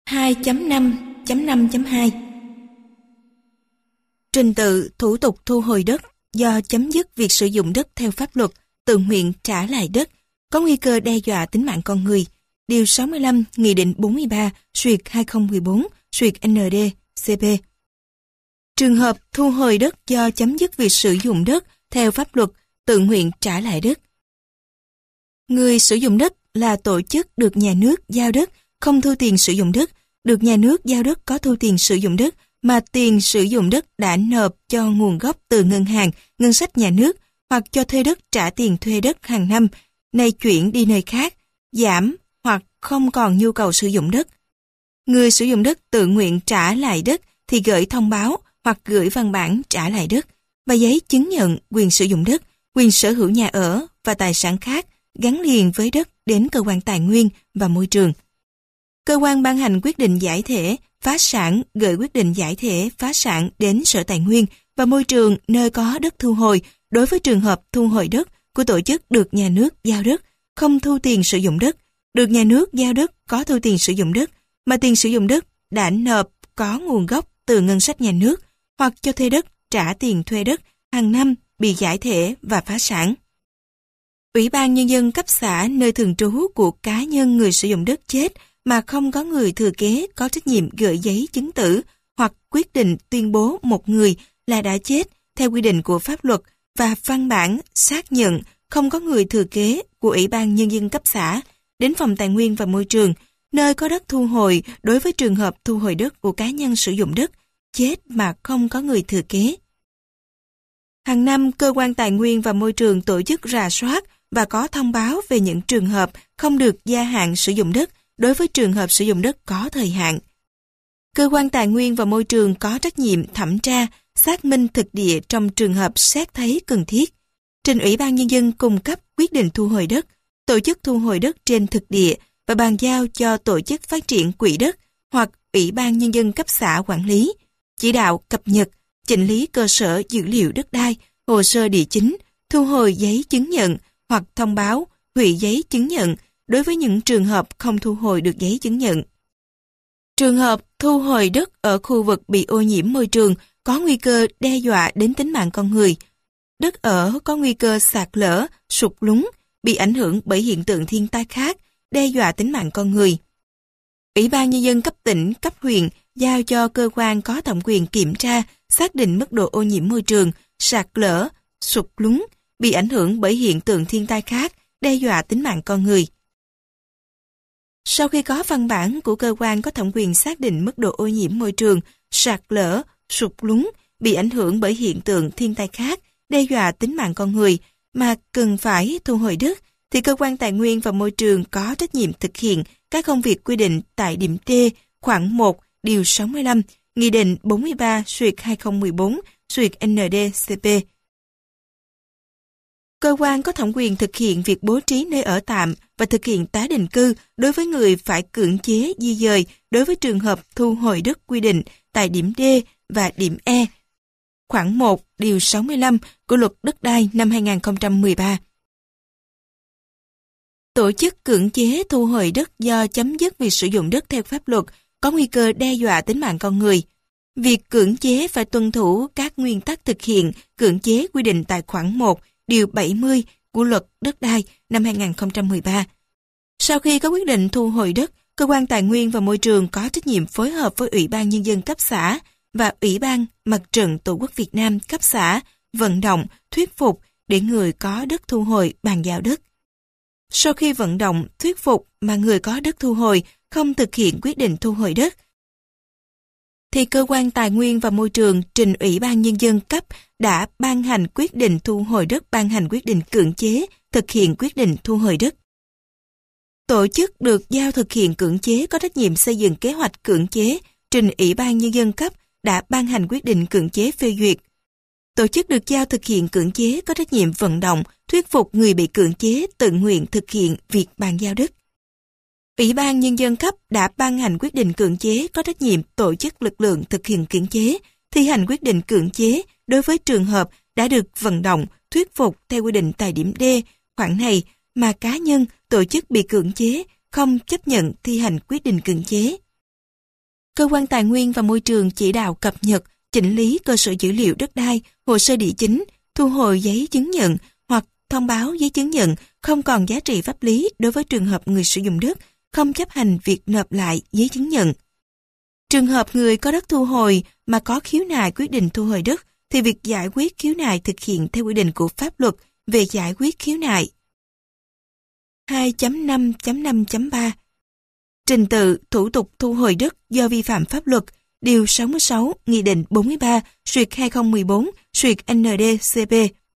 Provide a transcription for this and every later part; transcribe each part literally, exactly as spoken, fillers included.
hai chấm năm chấm năm chấm hai Trình tự thủ tục thu hồi đất do chấm dứt việc sử dụng đất theo pháp luật, tự nguyện trả lại đất, có nguy cơ đe dọa tính mạng con người. Điều sáu mươi lăm Nghị định bốn mươi ba xuyệt hai không một bốn xuyệt N D C P. Trường hợp thu hồi đất do chấm dứt việc sử dụng đất theo pháp luật, tự nguyện trả lại đất. Người sử dụng đất là tổ chức được nhà nước giao đất, không thu tiền sử dụng đất, được nhà nước giao đất có thu tiền sử dụng đất, mà tiền sử dụng đất đã nộp cho nguồn gốc từ ngân hàng, ngân sách nhà nước, hoặc cho thuê đất trả tiền thuê đất hàng năm, nay chuyển đi nơi khác, giảm hoặc không còn nhu cầu sử dụng đất. Người sử dụng đất tự nguyện trả lại đất thì gửi thông báo hoặc gửi văn bản trả lại đất và giấy chứng nhận quyền sử dụng đất, quyền sở hữu nhà ở và tài sản khác gắn liền với đất đến cơ quan tài nguyên và môi trường. Cơ quan ban hành quyết định giải thể, phá sản gửi quyết định giải thể, phá sản đến Sở Tài nguyên và Môi trường nơi có đất thu hồi đối với trường hợp thu hồi đất của tổ chức được nhà nước giao đất, không thu tiền sử dụng đất, được nhà nước giao đất có thu tiền sử dụng đất, mà tiền sử dụng đất đã nộp có nguồn gốc từ ngân sách nhà nước, hoặc cho thuê đất trả tiền thuê đất hàng năm bị giải thể và phá sản. Ủy ban Nhân dân cấp xã nơi thường trú của cá nhân người sử dụng đất chết mà không có người thừa kế có trách nhiệm gửi giấy chứng tử hoặc quyết định tuyên bố một người là đã chết theo quy định của pháp luật và văn bản xác nhận không có người thừa kế của Ủy ban Nhân dân cấp xã đến Phòng Tài nguyên và Môi trường nơi có đất thu hồi đối với trường hợp thu hồi đất của cá nhân sử dụng đất chết mà không có người thừa kế. Hàng năm, Cơ quan Tài nguyên và Môi trường tổ chức rà soát và có thông báo về những trường hợp không được gia hạn sử dụng đất đối với trường hợp sử dụng đất có thời hạn. Cơ quan Tài nguyên và Môi trường có trách nhiệm thẩm tra, xác minh thực địa trong trường hợp xét thấy cần thiết, trình Ủy ban Nhân dân cung cấp quyết định thu hồi đất, tổ chức thu hồi đất trên thực địa và bàn giao cho tổ chức phát triển quỹ đất hoặc Ủy ban Nhân dân cấp xã quản lý, chỉ đạo cập nhật, chỉnh lý cơ sở dữ liệu đất đai, hồ sơ địa chính, thu hồi giấy chứng nhận hoặc thông báo hủy giấy chứng nhận đối với những trường hợp không thu hồi được giấy chứng nhận. Trường hợp thu hồi đất ở khu vực bị ô nhiễm môi trường có nguy cơ đe dọa đến tính mạng con người. Đất ở có nguy cơ sạt lở, sụt lún, bị ảnh hưởng bởi hiện tượng thiên tai khác, đe dọa tính mạng con người. Ủy ban Nhân dân cấp tỉnh, cấp huyện giao cho cơ quan có thẩm quyền kiểm tra, xác định mức độ ô nhiễm môi trường, sạt lở, sụt lún, bị ảnh hưởng bởi hiện tượng thiên tai khác, đe dọa tính mạng con người. Sau khi có văn bản của cơ quan có thẩm quyền xác định mức độ ô nhiễm môi trường, sạt lở, sụt lún, bị ảnh hưởng bởi hiện tượng thiên tai khác, đe dọa tính mạng con người mà cần phải thu hồi đất, thì cơ quan Tài nguyên và Môi trường có trách nhiệm thực hiện các công việc quy định tại điểm D khoản một điều sáu mươi lăm Nghị định bốn mươi ba xuyệt hai không một bốn xuyệt N D C P. Cơ quan có thẩm quyền thực hiện việc bố trí nơi ở tạm và thực hiện tái định cư đối với người phải cưỡng chế di dời đối với trường hợp thu hồi đất quy định tại điểm D và điểm E, khoản một điều sáu mươi lăm của Luật Đất đai năm hai nghìn không trăm mười ba. Tổ chức cưỡng chế thu hồi đất do chấm dứt việc sử dụng đất theo pháp luật có nguy cơ đe dọa tính mạng con người. Việc cưỡng chế phải tuân thủ các nguyên tắc thực hiện cưỡng chế quy định tại khoản một điều bảy mươi của Luật Đất đai năm hai nghìn không trăm mười ba. Sau khi có quyết định thu hồi đất, Cơ quan Tài nguyên và Môi trường có trách nhiệm phối hợp với Ủy ban Nhân dân cấp xã và Ủy ban Mặt trận Tổ quốc Việt Nam cấp xã vận động, thuyết phục để người có đất thu hồi bàn giao đất. Sau khi vận động, thuyết phục mà người có đất thu hồi không thực hiện quyết định thu hồi đất, thì Cơ quan Tài nguyên và Môi trường trình Ủy ban Nhân dân cấp đã ban hành quyết định thu hồi đất, ban hành quyết định cưỡng chế thực hiện quyết định thu hồi đất. Tổ chức được giao thực hiện cưỡng chế có trách nhiệm xây dựng kế hoạch cưỡng chế, trình Ủy ban Nhân dân cấp đã ban hành quyết định cưỡng chế phê duyệt. Tổ chức được giao thực hiện cưỡng chế có trách nhiệm vận động, thuyết phục người bị cưỡng chế tự nguyện thực hiện việc bàn giao đất. Ủy ban Nhân dân cấp đã ban hành quyết định cưỡng chế có trách nhiệm tổ chức lực lượng thực hiện cưỡng chế, thi hành quyết định cưỡng chế đối với trường hợp đã được vận động, thuyết phục theo quy định tại điểm D khoản này mà cá nhân, tổ chức bị cưỡng chế không chấp nhận thi hành quyết định cưỡng chế. Cơ quan Tài nguyên và Môi trường chỉ đạo cập nhật, chỉnh lý cơ sở dữ liệu đất đai, hồ sơ địa chính, thu hồi giấy chứng nhận hoặc thông báo giấy chứng nhận không còn giá trị pháp lý đối với trường hợp người sử dụng đất không chấp hành việc nộp lại giấy chứng nhận. Trường hợp người có đất thu hồi mà có khiếu nại quyết định thu hồi đất thì việc giải quyết khiếu nại thực hiện theo quy định của pháp luật về giải quyết khiếu nại. hai chấm năm chấm năm chấm ba Trình tự, thủ tục thu hồi đất do vi phạm pháp luật, Điều sáu mươi sáu, Nghị định bốn mươi ba, xuyệt hai không một bốn, xuyệt N D C P.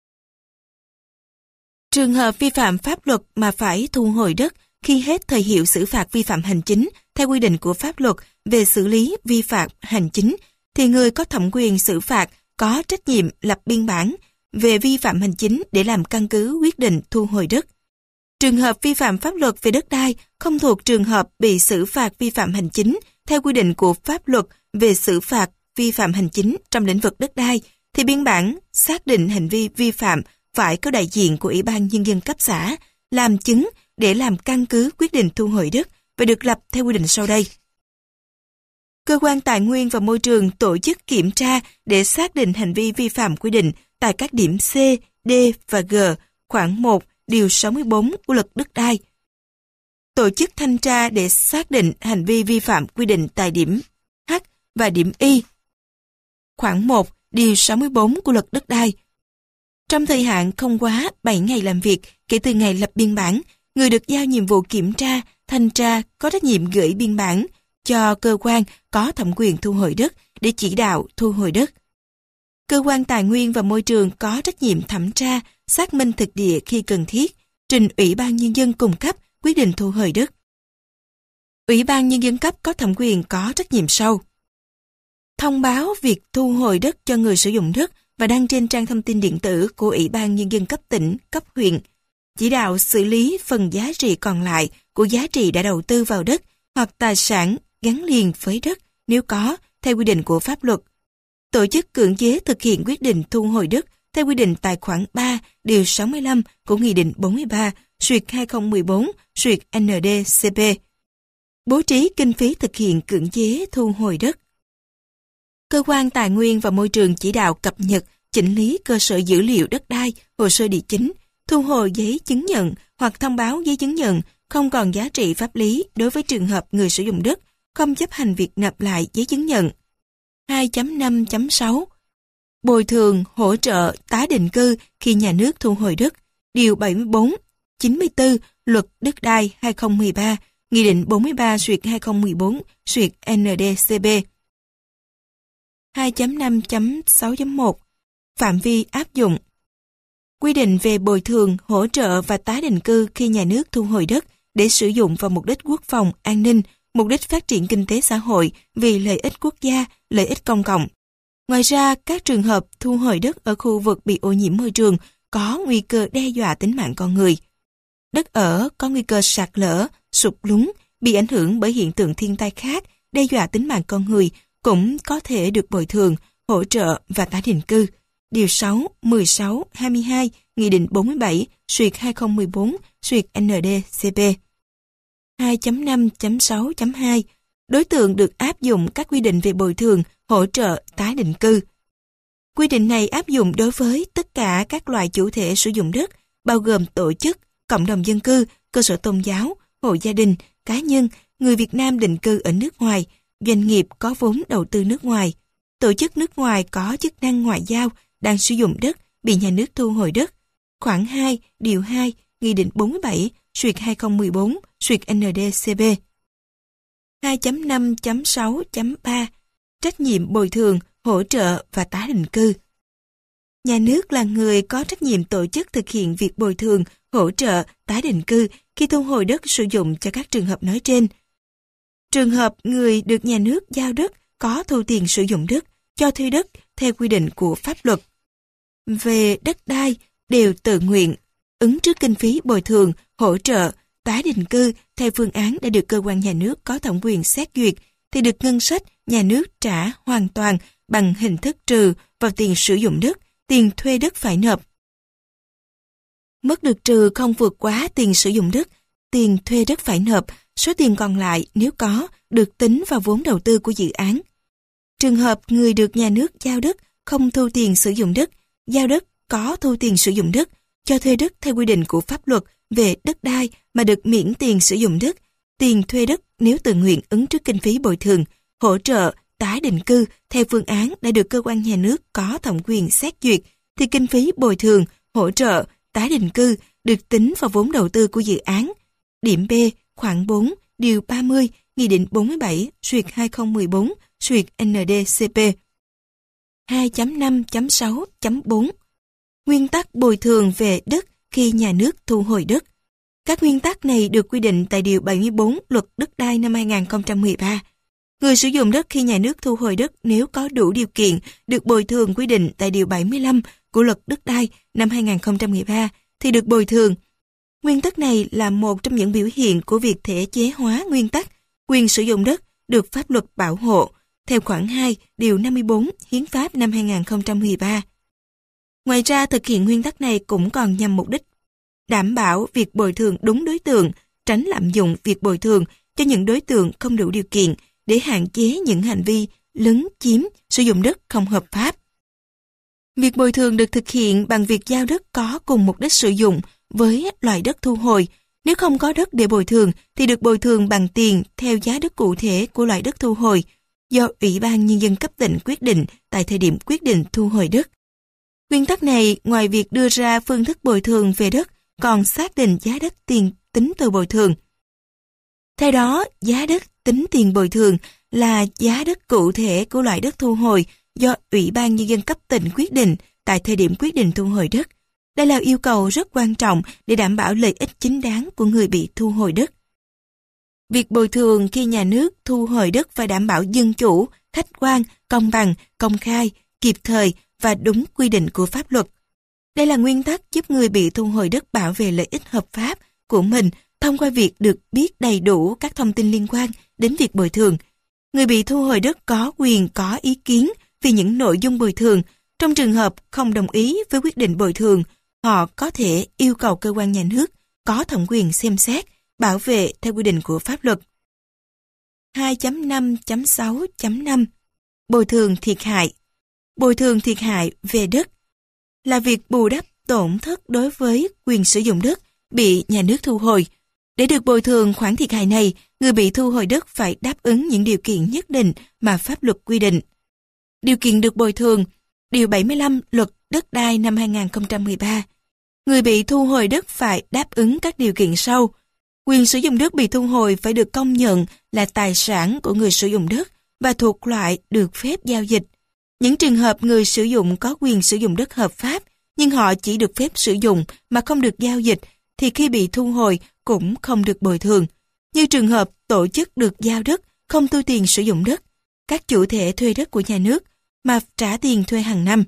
Trường hợp vi phạm pháp luật mà phải thu hồi đất khi hết thời hiệu xử phạt vi phạm hành chính theo quy định của pháp luật về xử lý vi phạm hành chính, thì người có thẩm quyền xử phạt có trách nhiệm lập biên bản về vi phạm hành chính để làm căn cứ quyết định thu hồi đất. Trường hợp vi phạm pháp luật về đất đai không thuộc trường hợp bị xử phạt vi phạm hành chính theo quy định của pháp luật về xử phạt vi phạm hành chính trong lĩnh vực đất đai, thì biên bản xác định hành vi vi phạm phải có đại diện của Ủy ban Nhân dân cấp xã làm chứng để làm căn cứ quyết định thu hồi đất và được lập theo quy định sau đây. Cơ quan Tài nguyên và Môi trường tổ chức kiểm tra để xác định hành vi vi phạm quy định tại các điểm C, D và G, khoản một, Điều sáu mươi bốn của Luật Đất đai. Tổ chức thanh tra để xác định hành vi vi phạm quy định tại điểm H và điểm Y, khoản một, Điều sáu mươi bốn của Luật Đất đai. Trong thời hạn không quá bảy ngày làm việc kể từ ngày lập biên bản, người được giao nhiệm vụ kiểm tra, thanh tra có trách nhiệm gửi biên bản cho cơ quan có thẩm quyền thu hồi đất để chỉ đạo thu hồi đất. Cơ quan Tài nguyên và Môi trường có trách nhiệm thẩm tra, xác minh thực địa khi cần thiết, trình Ủy ban Nhân dân cung cấp quyết định thu hồi đất. Ủy ban Nhân dân cấp có thẩm quyền có trách nhiệm sau: thông báo việc thu hồi đất cho người sử dụng đất và đăng trên trang thông tin điện tử của Ủy ban Nhân dân cấp tỉnh, cấp huyện, chỉ đạo xử lý phần giá trị còn lại của giá trị đã đầu tư vào đất hoặc tài sản gắn liền với đất nếu có, theo quy định của pháp luật. Tổ chức cưỡng chế thực hiện quyết định thu hồi đất theo quy định tại khoản ba, Điều sáu mươi lăm của Nghị định bốn mươi ba, xuyệt hai không một bốn, xuyệt N D C P. Bố trí kinh phí thực hiện cưỡng chế thu hồi đất. Cơ quan Tài nguyên và Môi trường chỉ đạo cập nhật, chỉnh lý cơ sở dữ liệu đất đai, hồ sơ địa chính, thu hồi giấy chứng nhận hoặc thông báo giấy chứng nhận không còn giá trị pháp lý đối với trường hợp người sử dụng đất không chấp hành việc nộp lại giấy chứng nhận. hai chấm năm chấm sáu Bồi thường, hỗ trợ, tái định cư khi nhà nước thu hồi đất, Điều bảy mươi bốn, chín mươi tư Luật Đất đai hai không một ba, Nghị định bốn mươi ba xuyệt hai không một bốn, xuyệt N D C P. hai chấm năm chấm sáu chấm một Phạm vi áp dụng. Quy định về bồi thường, hỗ trợ và tái định cư khi nhà nước thu hồi đất để sử dụng vào mục đích quốc phòng, an ninh, mục đích phát triển kinh tế xã hội vì lợi ích quốc gia, lợi ích công cộng. Ngoài ra, các trường hợp thu hồi đất ở khu vực bị ô nhiễm môi trường có nguy cơ đe dọa tính mạng con người. Đất ở có nguy cơ sạt lở, sụt lún, bị ảnh hưởng bởi hiện tượng thiên tai khác, đe dọa tính mạng con người cũng có thể được bồi thường, hỗ trợ và tái định cư. Điều sáu, mười sáu, hai mươi hai, Nghị định bốn mươi bảy, xuyệt hai không một bốn, xuyệt N D C P. hai chấm năm chấm sáu chấm hai Đối tượng được áp dụng các quy định về bồi thường, hỗ trợ, tái định cư. Quy định này áp dụng đối với tất cả các loại chủ thể sử dụng đất, bao gồm tổ chức, cộng đồng dân cư, cơ sở tôn giáo, hộ gia đình, cá nhân, người Việt Nam định cư ở nước ngoài, doanh nghiệp có vốn đầu tư nước ngoài, tổ chức nước ngoài có chức năng ngoại giao đang sử dụng đất bị nhà nước thu hồi đất. Khoản hai, Điều hai, Nghị định bốn mươi bảy, xuyệt hai không một bốn, xuyệt N D C P. hai chấm năm chấm sáu chấm ba Trách nhiệm bồi thường, hỗ trợ và tái định cư. Nhà nước là người có trách nhiệm tổ chức thực hiện việc bồi thường, hỗ trợ, tái định cư khi thu hồi đất sử dụng cho các trường hợp nói trên. Trường hợp người được nhà nước giao đất có thu tiền sử dụng đất, cho thuê đất theo quy định của pháp luật về đất đai đều tự nguyện, ứng trước kinh phí bồi thường, hỗ trợ, tái định cư theo phương án đã được cơ quan nhà nước có thẩm quyền xét duyệt, thì được ngân sách nhà nước trả hoàn toàn bằng hình thức trừ vào tiền sử dụng đất, tiền thuê đất phải nộp. Mức được trừ không vượt quá tiền sử dụng đất, tiền thuê đất phải nộp số tiền còn lại nếu có được tính vào vốn đầu tư của dự án. Trường hợp người được nhà nước giao đất không thu tiền sử dụng đất, giao đất có thu tiền sử dụng đất, cho thuê đất theo quy định của pháp luật về đất đai mà được miễn tiền sử dụng đất, tiền thuê đất nếu tự nguyện ứng trước kinh phí bồi thường, hỗ trợ, tái định cư theo phương án đã được cơ quan nhà nước có thẩm quyền xét duyệt, thì kinh phí bồi thường, hỗ trợ, tái định cư được tính vào vốn đầu tư của dự án. Điểm B, khoản bốn, điều ba mươi, Nghị định bốn mươi bảy xuyệt hai không một bốn xuyệt N D C P. hai chấm năm chấm sáu chấm bốn Nguyên tắc bồi thường về đất khi nhà nước thu hồi đất. Các nguyên tắc này được quy định tại Điều bảy mươi bốn Luật Đất đai năm hai nghìn không trăm mười ba. Người sử dụng đất khi nhà nước thu hồi đất nếu có đủ điều kiện được bồi thường quy định tại Điều bảy mươi lăm của Luật Đất đai năm hai nghìn không trăm mười ba thì được bồi thường. Nguyên tắc này là một trong những biểu hiện của việc thể chế hóa nguyên tắc quyền sử dụng đất được pháp luật bảo hộ theo khoản hai Điều năm mươi bốn Hiến pháp năm hai nghìn không trăm mười ba. Ngoài ra, thực hiện nguyên tắc này cũng còn nhằm mục đích đảm bảo việc bồi thường đúng đối tượng, tránh lạm dụng việc bồi thường cho những đối tượng không đủ điều kiện để hạn chế những hành vi lấn chiếm sử dụng đất không hợp pháp. Việc bồi thường được thực hiện bằng việc giao đất có cùng mục đích sử dụng với loại đất thu hồi. Nếu không có đất để bồi thường thì được bồi thường bằng tiền theo giá đất cụ thể của loại đất thu hồi do Ủy ban Nhân dân cấp tỉnh quyết định tại thời điểm quyết định thu hồi đất. Nguyên tắc này, ngoài việc đưa ra phương thức bồi thường về đất, còn xác định giá đất tiền tính từ bồi thường. Theo đó, giá đất tính tiền bồi thường là giá đất cụ thể của loại đất thu hồi do Ủy ban Nhân dân cấp tỉnh quyết định tại thời điểm quyết định thu hồi đất. Đây là yêu cầu rất quan trọng để đảm bảo lợi ích chính đáng của người bị thu hồi đất. Việc bồi thường khi nhà nước thu hồi đất phải đảm bảo dân chủ, khách quan, công bằng, công khai, kịp thời và đúng quy định của pháp luật. Đây là nguyên tắc giúp người bị thu hồi đất bảo vệ lợi ích hợp pháp của mình thông qua việc được biết đầy đủ các thông tin liên quan đến việc bồi thường. Người bị thu hồi đất có quyền có ý kiến về những nội dung bồi thường. Trong trường hợp không đồng ý với quyết định bồi thường, họ có thể yêu cầu cơ quan nhà nước có thẩm quyền xem xét, bảo vệ theo quy định của pháp luật. hai chấm năm chấm sáu chấm năm Bồi thường thiệt hại. Bồi thường thiệt hại về đất là việc bù đắp tổn thất đối với quyền sử dụng đất bị nhà nước thu hồi. Để được bồi thường khoản thiệt hại này, người bị thu hồi đất phải đáp ứng những điều kiện nhất định mà pháp luật quy định. Điều kiện được bồi thường, Điều bảy mươi lăm Luật Đất đai năm hai nghìn không trăm mười ba. Người bị thu hồi đất phải đáp ứng các điều kiện sau. Quyền sử dụng đất bị thu hồi phải được công nhận là tài sản của người sử dụng đất và thuộc loại được phép giao dịch. Những trường hợp người sử dụng có quyền sử dụng đất hợp pháp nhưng họ chỉ được phép sử dụng mà không được giao dịch thì khi bị thu hồi cũng không được bồi thường. Như trường hợp tổ chức được giao đất không thu tiền sử dụng đất, các chủ thể thuê đất của nhà nước mà trả tiền thuê hàng năm.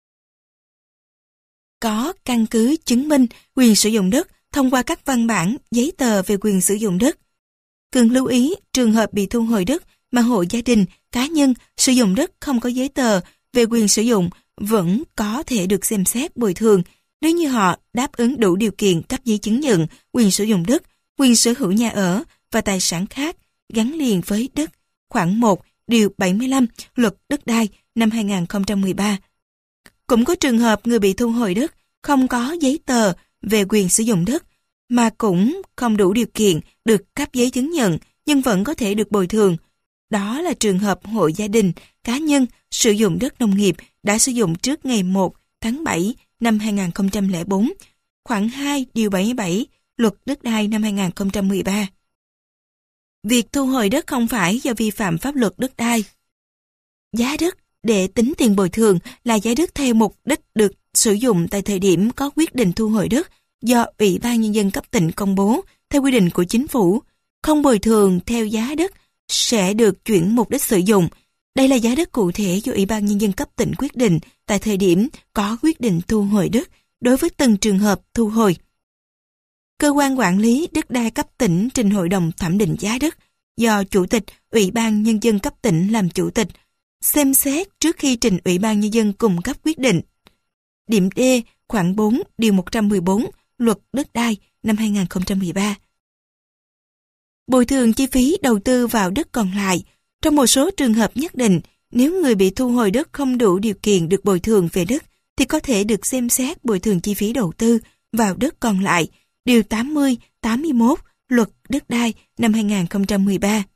Có căn cứ chứng minh quyền sử dụng đất thông qua các văn bản, giấy tờ về quyền sử dụng đất. Cần lưu ý trường hợp bị thu hồi đất mà hộ gia đình, cá nhân sử dụng đất không có giấy tờ về quyền sử dụng vẫn có thể được xem xét bồi thường nếu như họ đáp ứng đủ điều kiện cấp giấy chứng nhận quyền sử dụng đất, quyền sở hữu nhà ở và tài sản khác gắn liền với đất. Khoản một Điều bảy mươi lăm Luật Đất đai năm hai nghìn không trăm mười ba. Cũng có trường hợp người bị thu hồi đất không có giấy tờ về quyền sử dụng đất mà cũng không đủ điều kiện được cấp giấy chứng nhận nhưng vẫn có thể được bồi thường. Đó là trường hợp hộ gia đình, cá nhân sử dụng đất nông nghiệp đã sử dụng trước ngày một tháng bảy năm hai nghìn không trăm lẻ bốn, khoản hai Điều bảy mươi bảy Luật Đất đai năm hai nghìn không trăm mười ba. Việc thu hồi đất không phải do vi phạm pháp luật đất đai. Giá đất để tính tiền bồi thường là giá đất theo mục đích được sử dụng tại thời điểm có quyết định thu hồi đất do Ủy ban Nhân dân cấp tỉnh công bố theo quy định của chính phủ. Không bồi thường theo giá đất sẽ được chuyển mục đích sử dụng. Đây là giá đất cụ thể do Ủy ban Nhân dân cấp tỉnh quyết định tại thời điểm có quyết định thu hồi đất đối với từng trường hợp thu hồi. Cơ quan quản lý đất đai cấp tỉnh trình Hội đồng thẩm định giá đất do Chủ tịch Ủy ban Nhân dân cấp tỉnh làm chủ tịch, xem xét trước khi trình Ủy ban Nhân dân cung cấp quyết định. Điểm D, khoản bốn Điều một trăm mười bốn Luật Đất đai năm hai nghìn không trăm mười ba. Bồi thường chi phí đầu tư vào đất còn lại. Trong một số trường hợp nhất định, nếu người bị thu hồi đất không đủ điều kiện được bồi thường về đất, thì có thể được xem xét bồi thường chi phí đầu tư vào đất còn lại. Điều tám mươi, tám mươi mốt Luật Đất đai năm hai nghìn không trăm mười ba.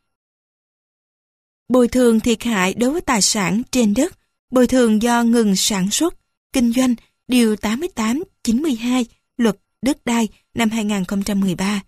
Bồi thường thiệt hại đối với tài sản trên đất, bồi thường do ngừng sản xuất, kinh doanh, điều tám mươi tám, chín mươi hai Luật Đất đai năm hai nghìn không trăm mười ba.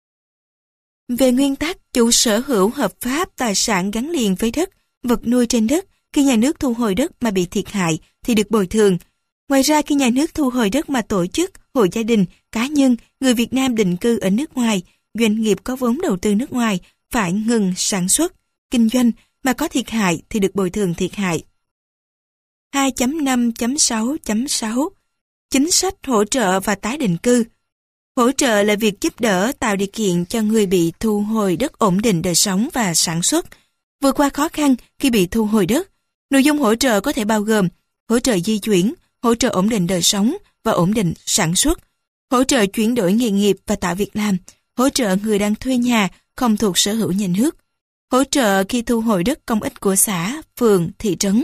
Về nguyên tắc, chủ sở hữu hợp pháp tài sản gắn liền với đất, vật nuôi trên đất, khi nhà nước thu hồi đất mà bị thiệt hại thì được bồi thường. Ngoài ra, khi nhà nước thu hồi đất mà tổ chức, hộ gia đình, cá nhân, người Việt Nam định cư ở nước ngoài, doanh nghiệp có vốn đầu tư nước ngoài phải ngừng sản xuất, kinh doanh mà có thiệt hại thì được bồi thường thiệt hại. hai chấm năm chấm sáu chấm sáu Chính sách hỗ trợ và tái định cư. Hỗ trợ là việc giúp đỡ tạo điều kiện cho người bị thu hồi đất ổn định đời sống và sản xuất, vượt qua khó khăn khi bị thu hồi đất. Nội dung hỗ trợ có thể bao gồm hỗ trợ di chuyển, hỗ trợ ổn định đời sống và ổn định sản xuất, hỗ trợ chuyển đổi nghề nghiệp và tạo việc làm, hỗ trợ người đang thuê nhà không thuộc sở hữu nhà nước, hỗ trợ khi thu hồi đất công ích của xã, phường, thị trấn.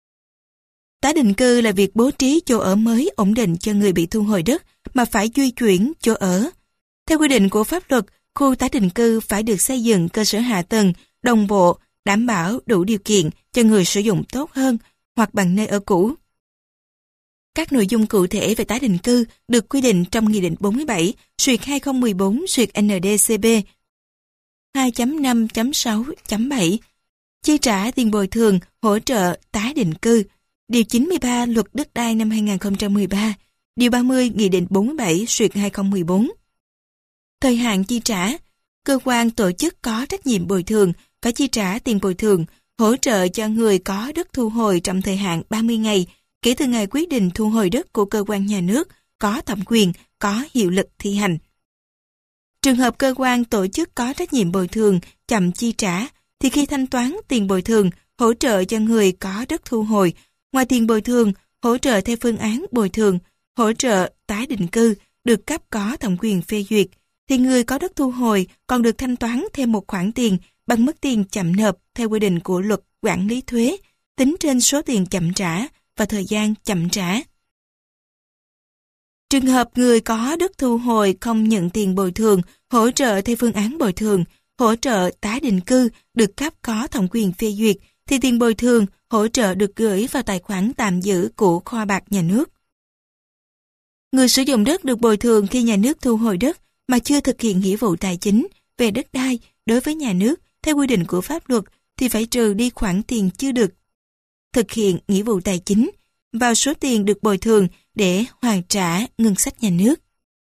Tái định cư là việc bố trí chỗ ở mới ổn định cho người bị thu hồi đất mà phải di chuyển chỗ ở. Theo quy định của pháp luật, khu tái định cư phải được xây dựng cơ sở hạ tầng đồng bộ, đảm bảo đủ điều kiện cho người sử dụng tốt hơn hoặc bằng nơi ở cũ. Các nội dung cụ thể về tái định cư được quy định trong Nghị định bốn mươi bảy xuyệt hai không một bốn xuyệt N D C B hai chấm năm chấm sáu chấm bảy chi trả tiền bồi thường, hỗ trợ tái định cư. Điều chín mươi ba Luật Đất đai năm hai nghìn không trăm mười ba, Điều ba mươi Nghị định bốn mươi bảy xuyệt hai không một bốn. Thời hạn chi trả. Cơ quan tổ chức có trách nhiệm bồi thường phải chi trả tiền bồi thường, hỗ trợ cho người có đất thu hồi trong thời hạn ba mươi ngày kể từ ngày quyết định thu hồi đất của cơ quan nhà nước có thẩm quyền, có hiệu lực thi hành. Trường hợp cơ quan tổ chức có trách nhiệm bồi thường chậm chi trả thì khi thanh toán tiền bồi thường, hỗ trợ cho người có đất thu hồi, ngoài tiền bồi thường, hỗ trợ theo phương án bồi thường, hỗ trợ tái định cư được cấp có thẩm quyền phê duyệt, thì người có đất thu hồi còn được thanh toán thêm một khoản tiền bằng mức tiền chậm nộp theo quy định của Luật Quản lý thuế, tính trên số tiền chậm trả và thời gian chậm trả. Trường hợp người có đất thu hồi không nhận tiền bồi thường, hỗ trợ theo phương án bồi thường, hỗ trợ tái định cư được cấp có thẩm quyền phê duyệt, thì tiền bồi thường, hỗ trợ được gửi vào tài khoản tạm giữ của kho bạc nhà nước. Người sử dụng đất được bồi thường khi nhà nước thu hồi đất mà chưa thực hiện nghĩa vụ tài chính về đất đai đối với nhà nước theo quy định của pháp luật thì phải trừ đi khoản tiền chưa được thực hiện nghĩa vụ tài chính vào số tiền được bồi thường để hoàn trả ngân sách nhà nước.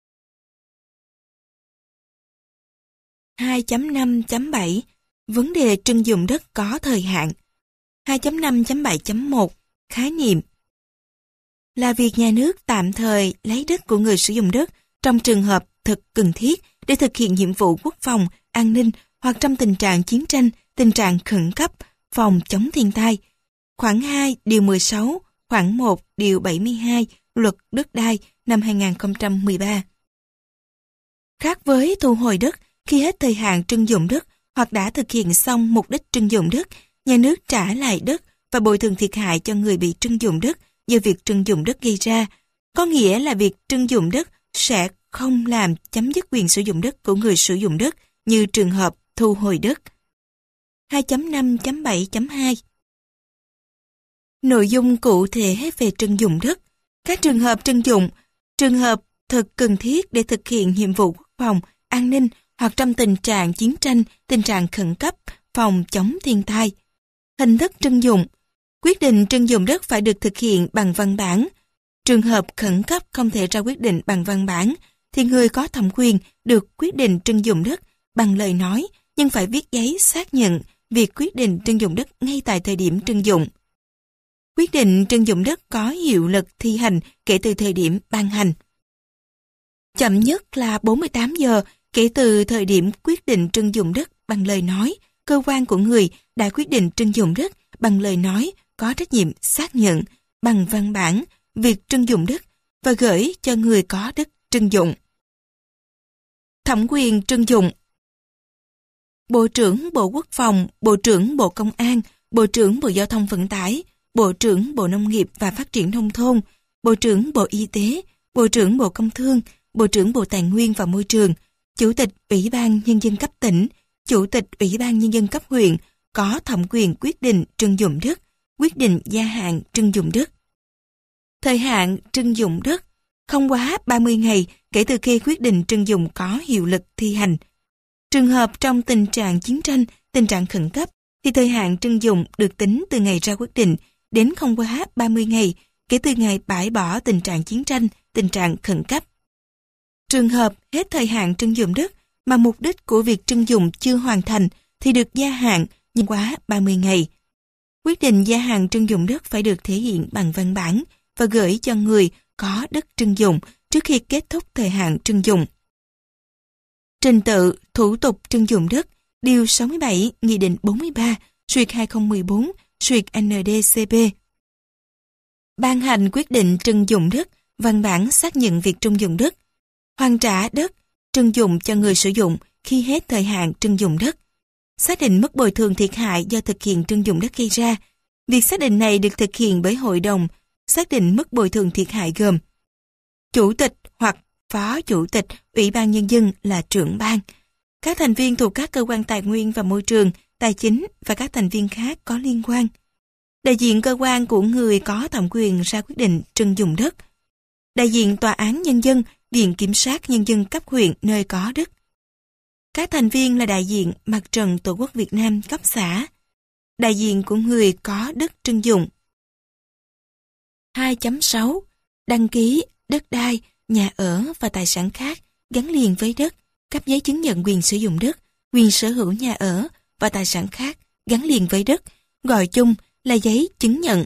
hai chấm năm chấm bảy Vấn đề trưng dụng đất có thời hạn. hai chấm năm chấm bảy chấm một Khái niệm là việc nhà nước tạm thời lấy đất của người sử dụng đất trong trường hợp thực cần thiết để thực hiện nhiệm vụ quốc phòng, an ninh hoặc trong tình trạng chiến tranh, tình trạng khẩn cấp, phòng chống thiên tai. Khoản hai điều mười sáu, khoản một điều bảy mươi hai Luật Đất đai năm hai nghìn không trăm mười ba. Khác với thu hồi đất, khi hết thời hạn trưng dụng đất hoặc đã thực hiện xong mục đích trưng dụng đất, nhà nước trả lại đất và bồi thường thiệt hại cho người bị trưng dụng đất do việc trưng dụng đất gây ra. Có nghĩa là việc trưng dụng đất sẽ không làm chấm dứt quyền sử dụng đất của người sử dụng đất như trường hợp thu hồi đất. hai chấm năm chấm bảy chấm hai Nội dung cụ thể về trưng dụng đất. Các trường hợp trưng dụng, trường hợp thực cần thiết để thực hiện nhiệm vụ quốc phòng, an ninh hoặc trong tình trạng chiến tranh, tình trạng khẩn cấp, phòng chống thiên tai. Hình thức trưng dụng. Quyết định trưng dụng đất phải được thực hiện bằng văn bản. Trường hợp khẩn cấp không thể ra quyết định bằng văn bản, thì người có thẩm quyền được quyết định trưng dụng đất bằng lời nói, nhưng phải viết giấy xác nhận việc quyết định trưng dụng đất ngay tại thời điểm trưng dụng. Quyết định trưng dụng đất có hiệu lực thi hành kể từ thời điểm ban hành. Chậm nhất là bốn mươi tám giờ kể từ thời điểm quyết định trưng dụng đất bằng lời nói, cơ quan của người đã quyết định trưng dụng đất bằng lời nói có trách nhiệm xác nhận bằng văn bản việc trưng dụng đất và gửi cho người có đất trưng dụng. Thẩm quyền trưng dụng. Bộ trưởng Bộ Quốc phòng, Bộ trưởng Bộ Công an, Bộ trưởng Bộ Giao thông Vận tải, Bộ trưởng Bộ Nông nghiệp và Phát triển Nông thôn, Bộ trưởng Bộ Y tế, Bộ trưởng Bộ Công thương, Bộ trưởng Bộ Tài nguyên và Môi trường, Chủ tịch Ủy ban Nhân dân cấp tỉnh, Chủ tịch Ủy ban Nhân dân cấp huyện có thẩm quyền quyết định trưng dụng đất, quyết định gia hạn trưng dụng đất. Thời hạn trưng dụng đất không quá ba mươi ngày kể từ khi quyết định trưng dụng có hiệu lực thi hành. Trường hợp trong tình trạng chiến tranh, tình trạng khẩn cấp, thì thời hạn trưng dụng được tính từ ngày ra quyết định đến không quá ba mươi ngày kể từ ngày bãi bỏ tình trạng chiến tranh, tình trạng khẩn cấp. Trường hợp hết thời hạn trưng dụng đất mà mục đích của việc trưng dụng chưa hoàn thành thì được gia hạn nhưng quá ba mươi ngày. Quyết định gia hạn trưng dụng đất phải được thể hiện bằng văn bản và gửi cho người có đất trưng dụng trước khi kết thúc thời hạn trưng dụng. Trình tự, thủ tục trưng dụng đất, Điều sáu mươi bảy, Nghị định bốn mươi ba, xuyệt hai không một bốn, xuyệt N D C P. Ban hành quyết định trưng dụng đất, văn bản xác nhận việc trưng dụng đất, hoàn trả đất, trưng dụng cho người sử dụng khi hết thời hạn trưng dụng đất, xác định mức bồi thường thiệt hại do thực hiện trưng dụng đất gây ra. Việc xác định này được thực hiện bởi hội đồng xác định mức bồi thường thiệt hại gồm Chủ tịch hoặc Phó Chủ tịch Ủy ban Nhân dân là trưởng ban, các thành viên thuộc các cơ quan tài nguyên và môi trường, tài chính và các thành viên khác có liên quan, đại diện cơ quan của người có thẩm quyền ra quyết định trưng dụng đất, đại diện Tòa án Nhân dân, Viện Kiểm sát Nhân dân cấp huyện nơi có đất. Các thành viên là đại diện Mặt trận Tổ quốc Việt Nam cấp xã, đại diện của người có đất trưng dụng. hai chấm sáu. Đăng ký đất đai, nhà ở và tài sản khác gắn liền với đất, cấp giấy chứng nhận quyền sử dụng đất, quyền sở hữu nhà ở và tài sản khác gắn liền với đất, gọi chung là giấy chứng nhận.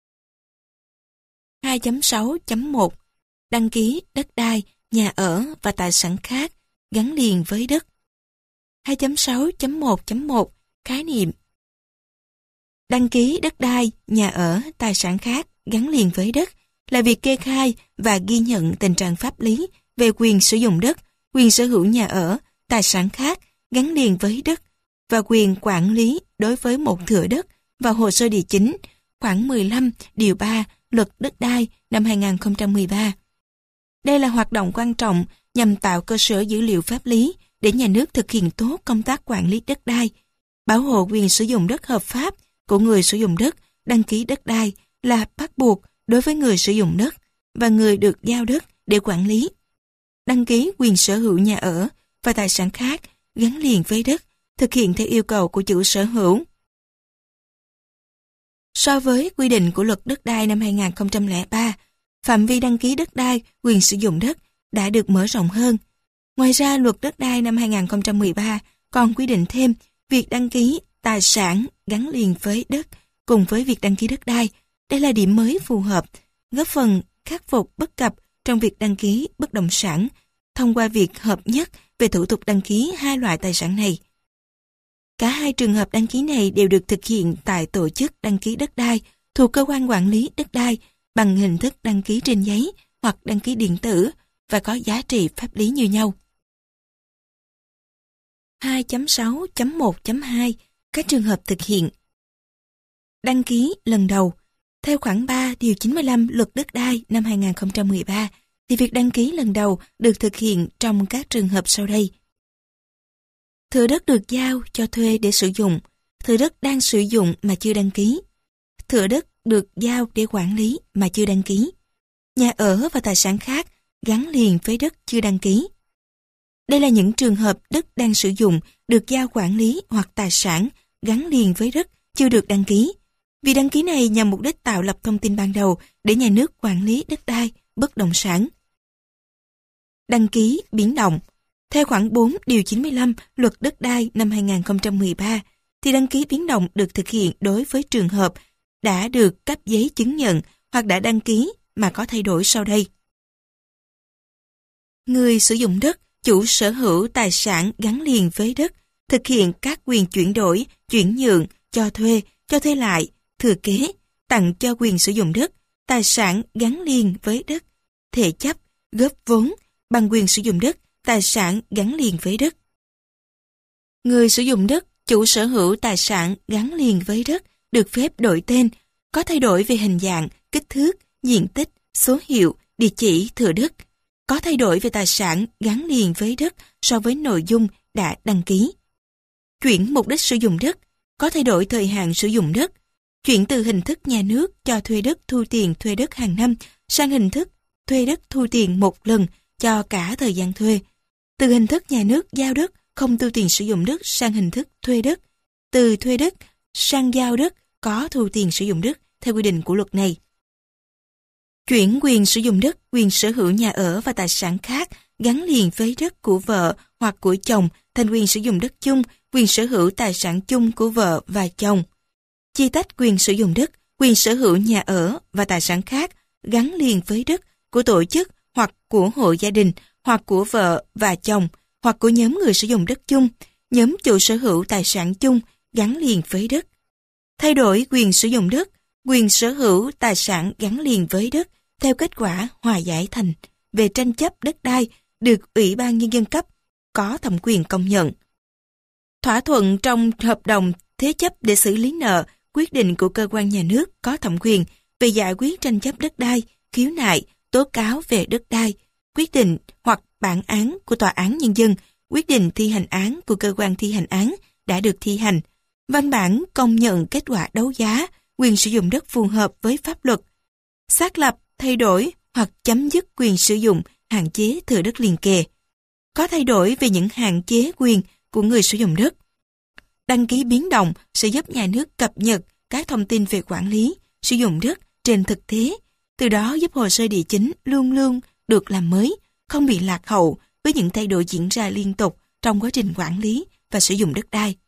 hai chấm sáu chấm một. Đăng ký đất đai, nhà ở và tài sản khác gắn liền với đất. hai chấm sáu chấm một chấm một. Khái niệm. Đăng ký đất đai, nhà ở, tài sản khác gắn liền với đất là việc kê khai và ghi nhận tình trạng pháp lý về quyền sử dụng đất, quyền sở hữu nhà ở, tài sản khác gắn liền với đất và quyền quản lý đối với một thửa đất và hồ sơ địa chính, khoảng mười lăm điều ba Luật Đất đai năm hai nghìn không trăm mười ba. Đây là hoạt động quan trọng nhằm tạo cơ sở dữ liệu pháp lý để nhà nước thực hiện tốt công tác quản lý đất đai, bảo hộ quyền sử dụng đất hợp pháp của người sử dụng đất. Đăng ký đất đai là bắt buộc đối với người sử dụng đất và người được giao đất để quản lý. Đăng ký quyền sở hữu nhà ở và tài sản khác gắn liền với đất, thực hiện theo yêu cầu của chủ sở hữu. So với quy định của Luật Đất đai năm hai nghìn không trăm lẻ ba, phạm vi đăng ký đất đai, quyền sử dụng đất đã được mở rộng hơn. Ngoài ra, Luật Đất đai năm hai nghìn không trăm mười ba còn quy định thêm việc đăng ký tài sản gắn liền với đất cùng với việc đăng ký đất đai. Đây là điểm mới phù hợp, góp phần khắc phục bất cập trong việc đăng ký bất động sản thông qua việc hợp nhất về thủ tục đăng ký hai loại tài sản này. Cả hai trường hợp đăng ký này đều được thực hiện tại tổ chức đăng ký đất đai thuộc cơ quan quản lý đất đai bằng hình thức đăng ký trên giấy hoặc đăng ký điện tử và có giá trị pháp lý như nhau. hai chấm sáu chấm một chấm hai. Các trường hợp thực hiện. Đăng ký lần đầu. Theo khoản ba điều chín mươi lăm Luật Đất đai năm hai nghìn không trăm mười ba thì việc đăng ký lần đầu được thực hiện trong các trường hợp sau đây. Thửa đất được giao cho thuê để sử dụng, thửa đất đang sử dụng mà chưa đăng ký, thửa đất được giao để quản lý mà chưa đăng ký, nhà ở và tài sản khác gắn liền với đất chưa đăng ký. Đây là những trường hợp đất đang sử dụng được giao quản lý hoặc tài sản gắn liền với đất chưa được đăng ký. Vì đăng ký này nhằm mục đích tạo lập thông tin ban đầu để nhà nước quản lý đất đai, bất động sản. Đăng ký biến động. Theo khoản bốn điều chín mươi lăm Luật Đất đai năm hai nghìn không trăm mười ba thì đăng ký biến động được thực hiện đối với trường hợp đã được cấp giấy chứng nhận hoặc đã đăng ký mà có thay đổi sau đây. Người sử dụng đất, chủ sở hữu tài sản gắn liền với đất, thực hiện các quyền chuyển đổi, chuyển nhượng, cho thuê, cho thuê lại, thừa kế, tặng cho quyền sử dụng đất, tài sản gắn liền với đất, thể chấp, góp vốn, bằng quyền sử dụng đất, tài sản gắn liền với đất. Người sử dụng đất, chủ sở hữu tài sản gắn liền với đất, được phép đổi tên, có thay đổi về hình dạng, kích thước, diện tích, số hiệu, địa chỉ thừa đất, có thay đổi về tài sản gắn liền với đất so với nội dung đã đăng ký. Chuyển mục đích sử dụng đất, có thay đổi thời hạn sử dụng đất, chuyển từ hình thức nhà nước cho thuê đất thu tiền thuê đất hàng năm sang hình thức thuê đất thu tiền một lần cho cả thời gian thuê, từ hình thức nhà nước giao đất không thu tiền sử dụng đất sang hình thức thuê đất, từ thuê đất sang giao đất có thu tiền sử dụng đất theo quy định của luật này. Chuyển quyền sử dụng đất, quyền sở hữu nhà ở và tài sản khác gắn liền với đất của vợ hoặc của chồng thành quyền sử dụng đất chung, quyền sở hữu tài sản chung của vợ và chồng. Chia tách quyền sử dụng đất, quyền sở hữu nhà ở và tài sản khác gắn liền với đất của tổ chức hoặc của hộ gia đình hoặc của vợ và chồng hoặc của nhóm người sử dụng đất chung, nhóm chủ sở hữu tài sản chung gắn liền với đất. Thay đổi quyền sử dụng đất, quyền sở hữu tài sản gắn liền với đất theo kết quả hòa giải thành về tranh chấp đất đai được Ủy ban Nhân dân cấp có thẩm quyền công nhận. Thỏa thuận trong hợp đồng thế chấp để xử lý nợ, quyết định của cơ quan nhà nước có thẩm quyền về giải quyết tranh chấp đất đai, khiếu nại, tố cáo về đất đai, quyết định hoặc bản án của tòa án nhân dân, quyết định thi hành án của cơ quan thi hành án đã được thi hành, văn bản công nhận kết quả đấu giá, quyền sử dụng đất phù hợp với pháp luật, xác lập, thay đổi hoặc chấm dứt quyền sử dụng, hạn chế thừa đất liền kề, có thay đổi về những hạn chế quyền của người sử dụng đất. Đăng ký biến động sẽ giúp nhà nước cập nhật các thông tin về quản lý, sử dụng đất trên thực tế, từ đó giúp hồ sơ địa chính luôn luôn được làm mới, không bị lạc hậu với những thay đổi diễn ra liên tục trong quá trình quản lý và sử dụng đất đai.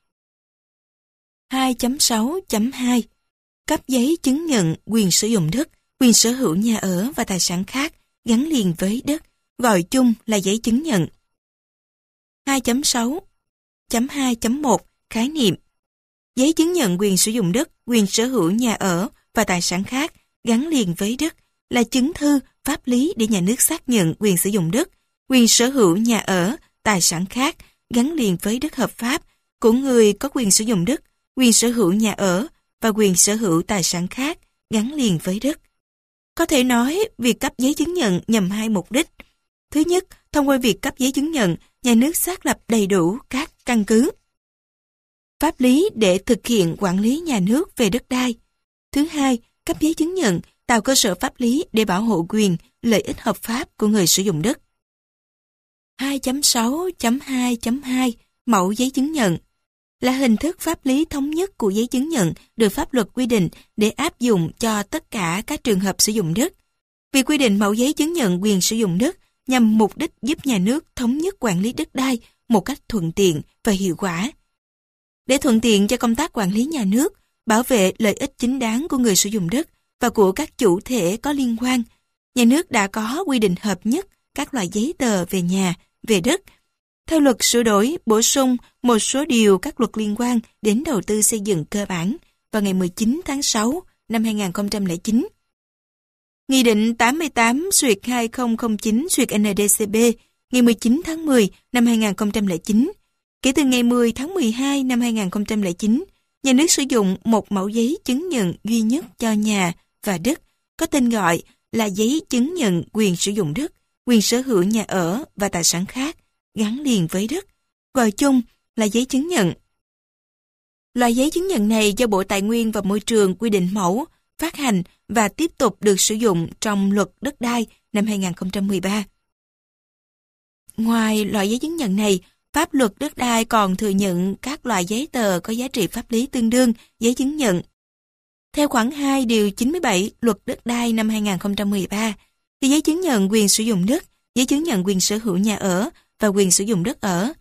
hai chấm sáu chấm hai Cấp giấy chứng nhận quyền sử dụng đất, quyền sở hữu nhà ở và tài sản khác gắn liền với đất, gọi chung là giấy chứng nhận. hai chấm sáu chấm hai chấm một Khái niệm. Giấy chứng nhận quyền sử dụng đất, quyền sở hữu nhà ở và tài sản khác gắn liền với đất là chứng thư pháp lý để nhà nước xác nhận quyền sử dụng đất, quyền sở hữu nhà ở, tài sản khác gắn liền với đất hợp pháp của người có quyền sử dụng đất, quyền sở hữu nhà ở và quyền sở hữu tài sản khác gắn liền với đất. Có thể nói, việc cấp giấy chứng nhận nhằm hai mục đích. Thứ nhất, thông qua việc cấp giấy chứng nhận, nhà nước xác lập đầy đủ các căn cứ pháp lý để thực hiện quản lý nhà nước về đất đai. Thứ hai, cấp giấy chứng nhận tạo cơ sở pháp lý để bảo hộ quyền, lợi ích hợp pháp của người sử dụng đất. hai chấm sáu chấm hai chấm hai Mẫu giấy chứng nhận là hình thức pháp lý thống nhất của giấy chứng nhận được pháp luật quy định để áp dụng cho tất cả các trường hợp sử dụng đất. Việc quy định mẫu giấy chứng nhận quyền sử dụng đất nhằm mục đích giúp nhà nước thống nhất quản lý đất đai một cách thuận tiện và hiệu quả. Để thuận tiện cho công tác quản lý nhà nước, bảo vệ lợi ích chính đáng của người sử dụng đất và của các chủ thể có liên quan, nhà nước đã có quy định hợp nhất các loại giấy tờ về nhà, về đất. Theo luật sửa đổi, bổ sung một số điều các luật liên quan đến đầu tư xây dựng cơ bản vào ngày mười chín tháng sáu năm hai nghìn không trăm lẻ chín. Nghị định tám mươi tám xuyệt hai nghìn không trăm chín xuyệt N D C B ngày mười chín tháng mười năm hai nghìn không trăm lẻ chín. Kể từ ngày mười tháng mười hai năm hai nghìn không trăm lẻ chín, nhà nước sử dụng một mẫu giấy chứng nhận duy nhất cho nhà và đất, có tên gọi là giấy chứng nhận quyền sử dụng đất, quyền sở hữu nhà ở và tài sản khác gắn liền với đất, gọi chung là giấy chứng nhận. Loại giấy chứng nhận này do Bộ Tài nguyên và Môi trường quy định mẫu, phát hành và tiếp tục được sử dụng trong Luật Đất đai năm hai nghìn không trăm mười ba. Ngoài loại giấy chứng nhận này, Pháp luật đất đai còn thừa nhận các loại giấy tờ có giá trị pháp lý tương đương giấy chứng nhận. Theo khoản hai điều chín mươi bảy Luật Đất đai năm hai nghìn không trăm mười ba, thì giấy chứng nhận quyền sử dụng đất, giấy chứng nhận quyền sở hữu nhà ở và quyền sử dụng đất ở,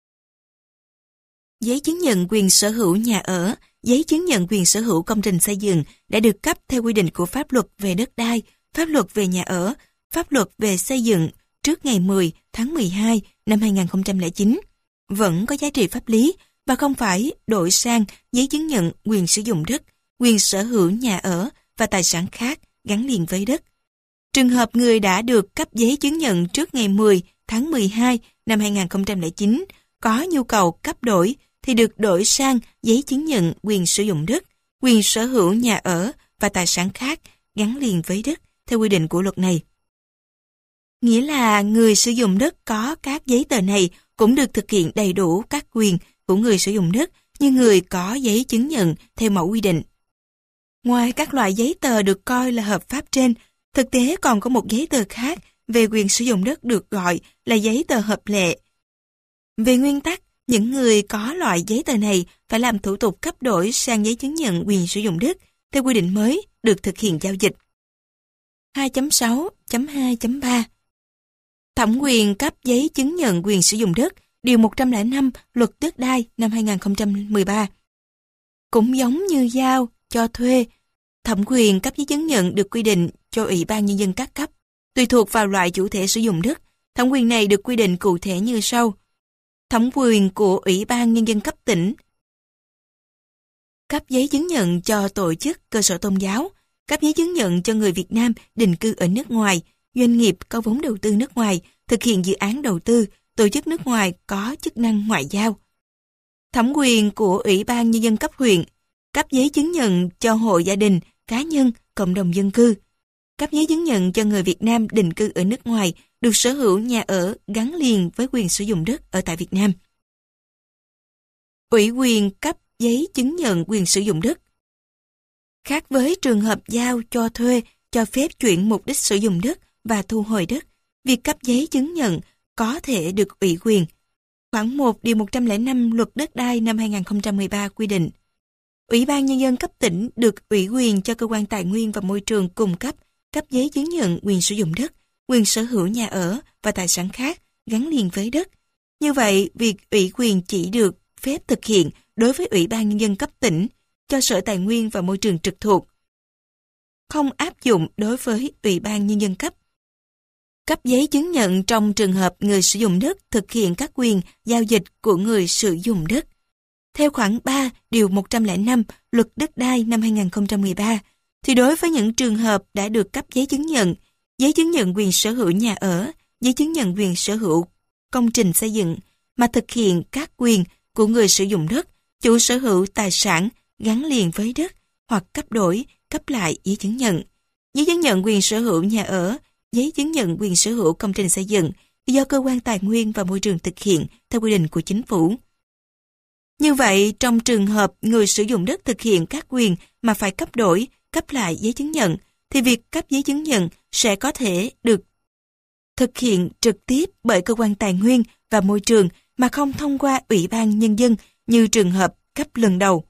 giấy chứng nhận quyền sở hữu nhà ở, giấy chứng nhận quyền sở hữu công trình xây dựng đã được cấp theo quy định của pháp luật về đất đai, pháp luật về nhà ở, pháp luật về xây dựng trước ngày mười tháng mười hai năm hai nghìn không trăm lẻ chín, vẫn có giá trị pháp lý và không phải đổi sang giấy chứng nhận quyền sử dụng đất, quyền sở hữu nhà ở và tài sản khác gắn liền với đất. Trường hợp người đã được cấp giấy chứng nhận trước ngày mười tháng mười hai năm hai nghìn không trăm lẻ chín có nhu cầu cấp đổi thì được đổi sang giấy chứng nhận quyền sử dụng đất, quyền sở hữu nhà ở và tài sản khác gắn liền với đất theo quy định của luật này. Nghĩa là người sử dụng đất có các giấy tờ này cũng được thực hiện đầy đủ các quyền của người sử dụng đất như người có giấy chứng nhận theo mẫu quy định. Ngoài các loại giấy tờ được coi là hợp pháp trên, thực tế còn có một giấy tờ khác về quyền sử dụng đất được gọi là giấy tờ hợp lệ. Về nguyên tắc, những người có loại giấy tờ này phải làm thủ tục cấp đổi sang giấy chứng nhận quyền sử dụng đất theo quy định mới được thực hiện giao dịch. hai chấm sáu chấm hai chấm ba Thẩm quyền cấp giấy chứng nhận quyền sử dụng đất, điều một trăm lẻ năm Luật Đất đai năm hai nghìn không trăm mười ba. Cũng giống như giao, cho thuê, thẩm quyền cấp giấy chứng nhận được quy định cho Ủy ban Nhân dân các cấp, tùy thuộc vào loại chủ thể sử dụng đất. Thẩm quyền này được quy định cụ thể như sau. Thẩm quyền của Ủy ban Nhân dân cấp tỉnh cấp giấy chứng nhận cho tổ chức, cơ sở tôn giáo, cấp giấy chứng nhận cho người Việt Nam định cư ở nước ngoài, doanh nghiệp có vốn đầu tư nước ngoài, thực hiện dự án đầu tư, tổ chức nước ngoài có chức năng ngoại giao. Thẩm quyền của Ủy ban Nhân dân cấp huyện, cấp giấy chứng nhận cho hộ gia đình, cá nhân, cộng đồng dân cư, cấp giấy chứng nhận cho người Việt Nam định cư ở nước ngoài, được sở hữu nhà ở gắn liền với quyền sử dụng đất ở tại Việt Nam. Ủy quyền cấp giấy chứng nhận quyền sử dụng đất. Khác với trường hợp giao, cho thuê, cho phép chuyển mục đích sử dụng đất và thu hồi đất, việc cấp giấy chứng nhận có thể được ủy quyền. Khoản một điều một trăm lẻ năm Luật Đất đai năm hai nghìn không trăm mười ba quy định, Ủy ban Nhân dân cấp tỉnh được ủy quyền cho cơ quan tài nguyên và môi trường cung cấp cấp giấy chứng nhận quyền sử dụng đất, quyền sở hữu nhà ở và tài sản khác gắn liền với đất. Như vậy, việc ủy quyền chỉ được phép thực hiện đối với Ủy ban Nhân dân cấp tỉnh, cho Sở Tài nguyên và Môi trường trực thuộc, không áp dụng đối với Ủy ban Nhân dân cấp. Cấp giấy chứng nhận trong trường hợp người sử dụng đất thực hiện các quyền giao dịch của người sử dụng đất. Theo khoản ba điều một trăm lẻ năm Luật Đất đai năm hai nghìn không trăm mười ba, thì đối với những trường hợp đã được cấp giấy chứng nhận, giấy chứng nhận quyền sở hữu nhà ở, giấy chứng nhận quyền sở hữu công trình xây dựng, mà thực hiện các quyền của người sử dụng đất, chủ sở hữu tài sản gắn liền với đất, hoặc cấp đổi, cấp lại giấy chứng nhận. Giấy chứng nhận quyền sở hữu nhà ở, giấy chứng nhận quyền sở hữu công trình xây dựng do cơ quan tài nguyên và môi trường thực hiện theo quy định của chính phủ. Như vậy, trong trường hợp người sử dụng đất thực hiện các quyền mà phải cấp đổi, cấp lại giấy chứng nhận, thì việc cấp giấy chứng nhận sẽ có thể được thực hiện trực tiếp bởi cơ quan tài nguyên và môi trường mà không thông qua Ủy ban Nhân dân như trường hợp cấp lần đầu.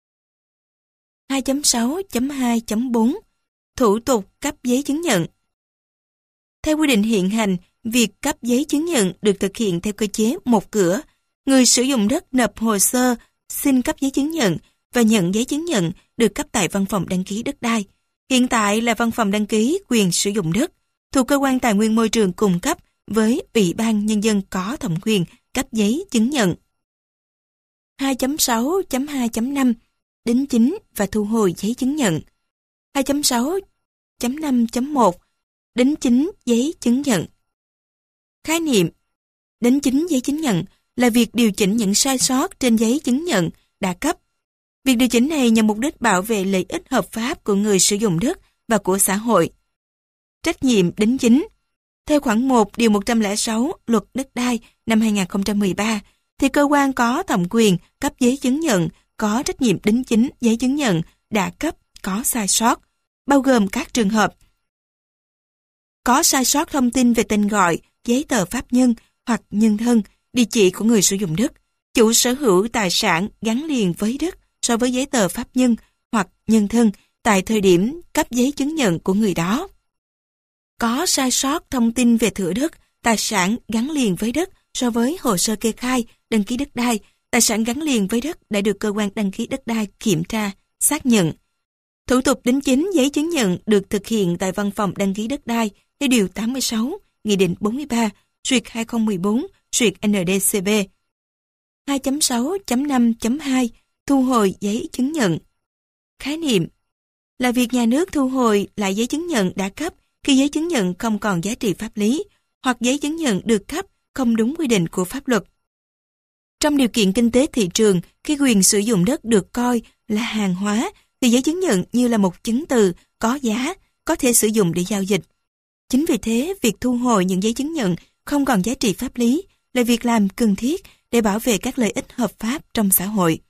hai chấm sáu chấm hai chấm bốn Thủ tục cấp giấy chứng nhận. Theo quy định hiện hành, việc cấp giấy chứng nhận được thực hiện theo cơ chế một cửa. Người sử dụng đất nộp hồ sơ xin cấp giấy chứng nhận và nhận giấy chứng nhận được cấp tại Văn phòng đăng ký đất đai. Hiện tại là Văn phòng đăng ký quyền sử dụng đất, thuộc cơ quan tài nguyên môi trường cung cấp với Ủy ban Nhân dân có thẩm quyền cấp giấy chứng nhận. hai chấm sáu chấm hai chấm năm Đính chính và thu hồi giấy chứng nhận. hai chấm sáu chấm năm chấm một Đính chính giấy chứng nhận. Khái niệm: đính chính giấy chứng nhận là việc điều chỉnh những sai sót trên giấy chứng nhận đã cấp. Việc điều chỉnh này nhằm mục đích bảo vệ lợi ích hợp pháp của người sử dụng đất và của xã hội. Trách nhiệm đính chính. Theo khoản một điều một trăm lẻ sáu Luật Đất đai năm hai nghìn không trăm mười ba, thì cơ quan có thẩm quyền cấp giấy chứng nhận có trách nhiệm đính chính giấy chứng nhận đã cấp có sai sót, bao gồm các trường hợp: có sai sót thông tin về tên gọi, giấy tờ pháp nhân hoặc nhân thân, địa chỉ của người sử dụng đất, chủ sở hữu tài sản gắn liền với đất so với giấy tờ pháp nhân hoặc nhân thân tại thời điểm cấp giấy chứng nhận của người đó. Có sai sót thông tin về thửa đất, tài sản gắn liền với đất so với hồ sơ kê khai, đăng ký đất đai, tài sản gắn liền với đất đã được cơ quan đăng ký đất đai kiểm tra, xác nhận. Thủ tục đính chính giấy chứng nhận được thực hiện tại Văn phòng đăng ký đất đai theo điều tám mươi sáu, Nghị định bốn mươi ba, xuyệt hai không một bốn, xuyệt N D C B. hai chấm sáu chấm năm chấm hai Thu hồi giấy chứng nhận. Khái niệm: là việc nhà nước thu hồi lại giấy chứng nhận đã cấp khi giấy chứng nhận không còn giá trị pháp lý, hoặc giấy chứng nhận được cấp không đúng quy định của pháp luật. Trong điều kiện kinh tế thị trường, khi quyền sử dụng đất được coi là hàng hóa, thì giấy chứng nhận như là một chứng từ có giá, có thể sử dụng để giao dịch. Chính vì thế, việc thu hồi những giấy chứng nhận không còn giá trị pháp lý là việc làm cần thiết để bảo vệ các lợi ích hợp pháp trong xã hội.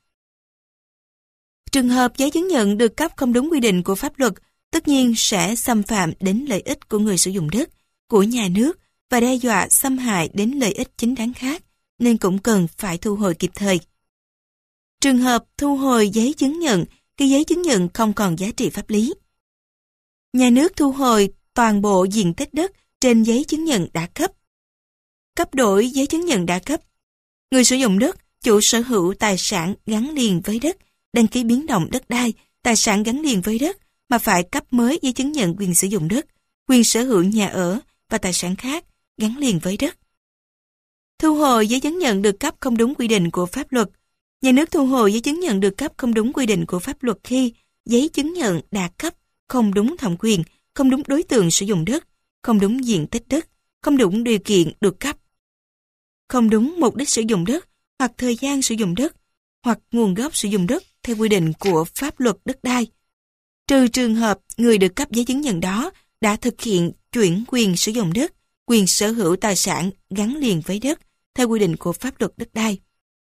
Trường hợp giấy chứng nhận được cấp không đúng quy định của pháp luật, tất nhiên sẽ xâm phạm đến lợi ích của người sử dụng đất, của nhà nước và đe dọa xâm hại đến lợi ích chính đáng khác, nên cũng cần phải thu hồi kịp thời. Trường hợp thu hồi giấy chứng nhận, khi giấy chứng nhận không còn giá trị pháp lý. Nhà nước thu hồi toàn bộ diện tích đất trên giấy chứng nhận đã cấp. Cấp đổi giấy chứng nhận đã cấp. Người sử dụng đất, chủ sở hữu tài sản gắn liền với đất, đăng ký biến động đất đai, tài sản gắn liền với đất mà phải cấp mới giấy chứng nhận quyền sử dụng đất, quyền sở hữu nhà ở và tài sản khác gắn liền với đất. Thu hồi giấy chứng nhận được cấp không đúng quy định của pháp luật. Nhà nước thu hồi giấy chứng nhận được cấp không đúng quy định của pháp luật khi giấy chứng nhận đã cấp không đúng thẩm quyền, không đúng đối tượng sử dụng đất, không đúng diện tích đất, không đúng điều kiện được cấp, không đúng mục đích sử dụng đất hoặc thời gian sử dụng đất hoặc nguồn gốc sử dụng đất theo quy định của pháp luật đất đai. Trừ trường hợp người được cấp giấy chứng nhận đó đã thực hiện chuyển quyền sử dụng đất, quyền sở hữu tài sản gắn liền với đất theo quy định của pháp luật đất đai.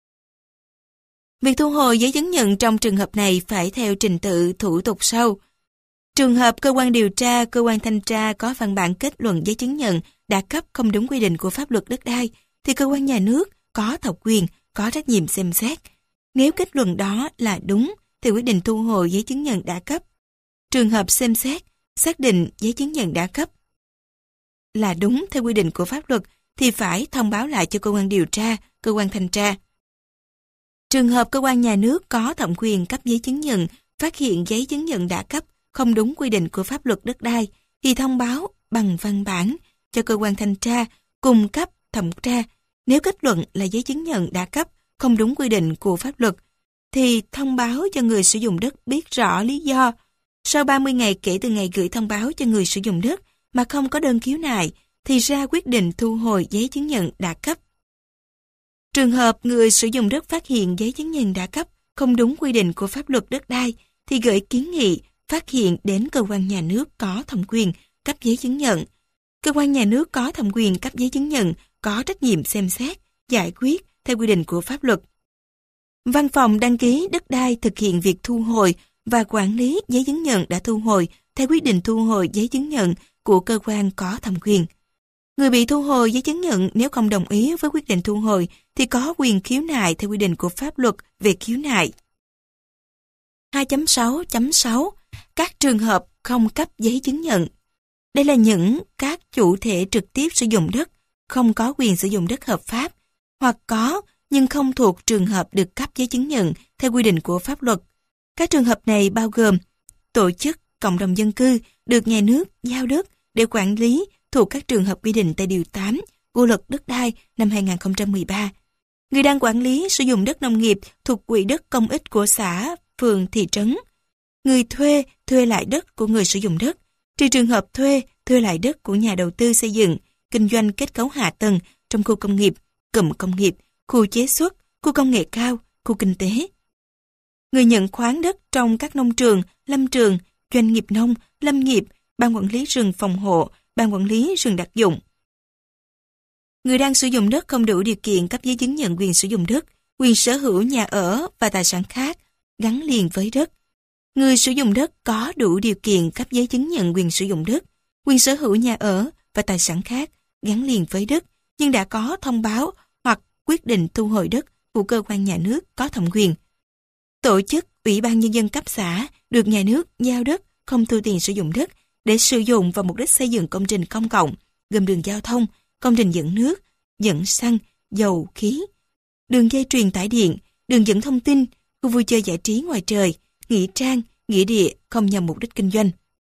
Việc thu hồi giấy chứng nhận trong trường hợp này phải theo trình tự thủ tục sau. Trường hợp cơ quan điều tra, cơ quan thanh tra có văn bản kết luận giấy chứng nhận đã cấp không đúng quy định của pháp luật đất đai, thì cơ quan nhà nước có thẩm quyền, có trách nhiệm xem xét. Nếu kết luận đó là đúng, thì quyết định thu hồi giấy chứng nhận đã cấp. Trường hợp xem xét, xác định giấy chứng nhận đã cấp là đúng theo quy định của pháp luật, thì phải thông báo lại cho cơ quan điều tra, cơ quan thanh tra. Trường hợp cơ quan nhà nước có thẩm quyền cấp giấy chứng nhận, phát hiện giấy chứng nhận đã cấp không đúng quy định của pháp luật đất đai, thì thông báo bằng văn bản cho cơ quan thanh tra cung cấp thẩm tra. Nếu kết luận là giấy chứng nhận đã cấp không đúng quy định của pháp luật, thì thông báo cho người sử dụng đất biết rõ lý do. Sau ba mươi ngày kể từ ngày gửi thông báo cho người sử dụng đất mà không có đơn khiếu nại, thì ra quyết định thu hồi giấy chứng nhận đã cấp. Trường hợp người sử dụng đất phát hiện giấy chứng nhận đã cấp không đúng quy định của pháp luật đất đai, thì gửi kiến nghị phát hiện đến cơ quan nhà nước có thẩm quyền cấp giấy chứng nhận. Cơ quan nhà nước có thẩm quyền cấp giấy chứng nhận có trách nhiệm xem xét, giải quyết theo quy định của pháp luật. Văn phòng đăng ký đất đai thực hiện việc thu hồi và quản lý giấy chứng nhận đã thu hồi theo quyết định thu hồi giấy chứng nhận của cơ quan có thẩm quyền. Người bị thu hồi giấy chứng nhận nếu không đồng ý với quyết định thu hồi thì có quyền khiếu nại theo quy định của pháp luật về khiếu nại. hai chấm sáu chấm sáu Các trường hợp không cấp giấy chứng nhận. Đây là những các chủ thể trực tiếp sử dụng đất, không có quyền sử dụng đất hợp pháp, hoặc có nhưng không thuộc trường hợp được cấp giấy chứng nhận theo quy định của pháp luật. Các trường hợp này bao gồm tổ chức, cộng đồng dân cư được nhà nước giao đất để quản lý thuộc các trường hợp quy định tại Điều tám của Luật Đất đai năm hai nghìn không trăm mười ba. Người đang quản lý sử dụng đất nông nghiệp thuộc quỹ đất công ích của xã, phường, thị trấn. Người thuê, thuê lại đất của người sử dụng đất, trừ trường hợp thuê, thuê lại đất của nhà đầu tư xây dựng, kinh doanh kết cấu hạ tầng trong khu công nghiệp, cụm công nghiệp, khu chế xuất, khu công nghệ cao, khu kinh tế. Người nhận khoán đất trong các nông trường, lâm trường, doanh nghiệp nông, lâm nghiệp, ban quản lý rừng phòng hộ, ban quản lý rừng đặc dụng. Người đang sử dụng đất không đủ điều kiện cấp giấy chứng nhận quyền sử dụng đất, quyền sở hữu nhà ở và tài sản khác gắn liền với đất. Người sử dụng đất có đủ điều kiện cấp giấy chứng nhận quyền sử dụng đất, quyền sở hữu nhà ở và tài sản khác gắn liền với đất, nhưng đã có thông báo hoặc quyết định thu hồi đất của cơ quan nhà nước có thẩm quyền. Tổ chức, ủy ban nhân dân cấp xã được nhà nước giao đất không thu tiền sử dụng đất để sử dụng vào mục đích xây dựng công trình công cộng, gồm đường giao thông, công trình dẫn nước, dẫn xăng, dầu, khí, đường dây truyền tải điện, đường dẫn thông tin, khu vui chơi giải trí ngoài trời, nghĩa trang, nghĩa địa không nhằm mục đích kinh doanh.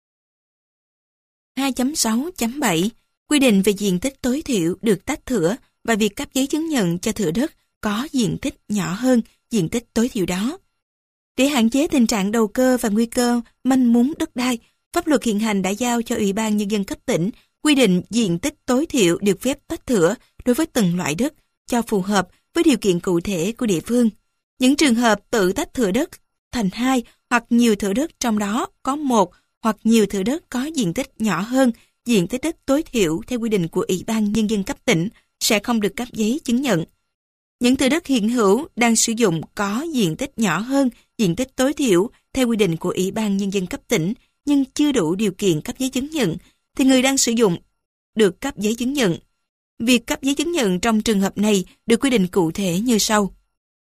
hai chấm sáu chấm bảy Quy định về diện tích tối thiểu được tách thửa và việc cấp giấy chứng nhận cho thửa đất có diện tích nhỏ hơn diện tích tối thiểu đó. Để hạn chế tình trạng đầu cơ và nguy cơ manh mún đất đai, pháp luật hiện hành đã giao cho Ủy ban Nhân dân cấp tỉnh quy định diện tích tối thiểu được phép tách thửa đối với từng loại đất cho phù hợp với điều kiện cụ thể của địa phương. Những trường hợp tự tách thửa đất thành hai hoặc nhiều thửa đất trong đó có một hoặc nhiều thửa đất có diện tích nhỏ hơn diện tích đất tối thiểu theo quy định của Ủy ban Nhân dân cấp tỉnh sẽ không được cấp giấy chứng nhận. Những thửa đất hiện hữu đang sử dụng có diện tích nhỏ hơn diện tích tối thiểu theo quy định của Ủy ban Nhân dân cấp tỉnh nhưng chưa đủ điều kiện cấp giấy chứng nhận, thì người đang sử dụng được cấp giấy chứng nhận. Việc cấp giấy chứng nhận trong trường hợp này được quy định cụ thể như sau.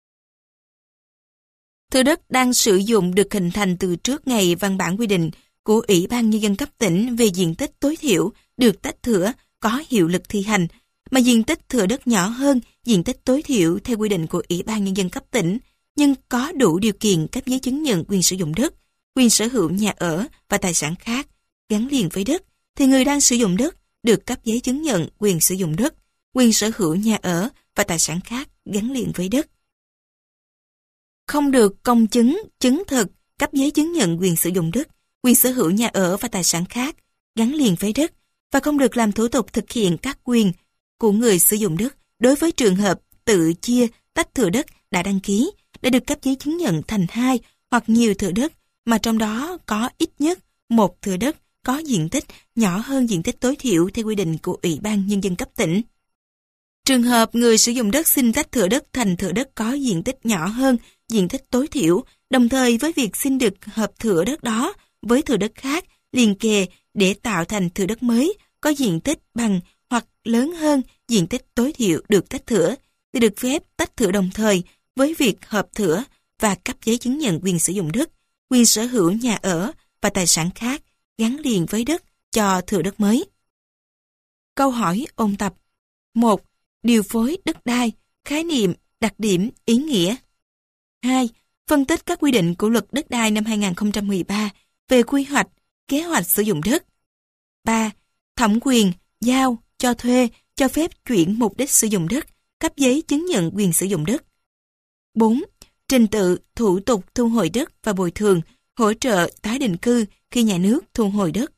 Thửa đất đang sử dụng được hình thành từ trước ngày văn bản quy định của Ủy ban Nhân dân cấp tỉnh về diện tích tối thiểu được tách thửa có hiệu lực thi hành, mà diện tích thửa đất nhỏ hơn diện tích tối thiểu theo quy định của Ủy ban Nhân dân cấp tỉnh, nhưng có đủ điều kiện cấp giấy chứng nhận quyền sử dụng đất, quyền sở hữu nhà ở và tài sản khác gắn liền với đất, thì người đang sử dụng đất được cấp giấy chứng nhận quyền sử dụng đất, quyền sở hữu nhà ở và tài sản khác gắn liền với đất. Không được công chứng, chứng thực cấp giấy chứng nhận quyền sử dụng đất, quyền sở hữu nhà ở và tài sản khác gắn liền với đất, và không được làm thủ tục thực hiện các quyền của người sử dụng đất đối với trường hợp tự chia tách thửa đất đã đăng ký để được cấp giấy chứng nhận thành hai hoặc nhiều thửa đất mà trong đó có ít nhất một thửa đất có diện tích nhỏ hơn diện tích tối thiểu theo quy định của Ủy ban Nhân dân cấp tỉnh. Trường hợp người sử dụng đất xin tách thửa đất thành thửa đất có diện tích nhỏ hơn diện tích tối thiểu, đồng thời với việc xin được hợp thửa đất đó với thửa đất khác liền kề để tạo thành thửa đất mới có diện tích bằng hoặc lớn hơn diện tích tối thiểu được tách thửa, thì được phép tách thửa đồng thời với việc hợp thửa và cấp giấy chứng nhận quyền sử dụng đất, quyền sở hữu nhà ở và tài sản khác gắn liền với đất cho thửa đất mới. Câu hỏi ôn tập. một. Điều phối đất đai, khái niệm, đặc điểm, ý nghĩa. hai. Phân tích các quy định của Luật Đất đai năm hai nghìn không trăm mười ba về quy hoạch, kế hoạch sử dụng đất. ba. Thẩm quyền, giao, cho thuê, cho phép chuyển mục đích sử dụng đất, cấp giấy chứng nhận quyền sử dụng đất. bốn. Trình tự, thủ tục thu hồi đất và bồi thường, hỗ trợ tái định cư khi nhà nước thu hồi đất.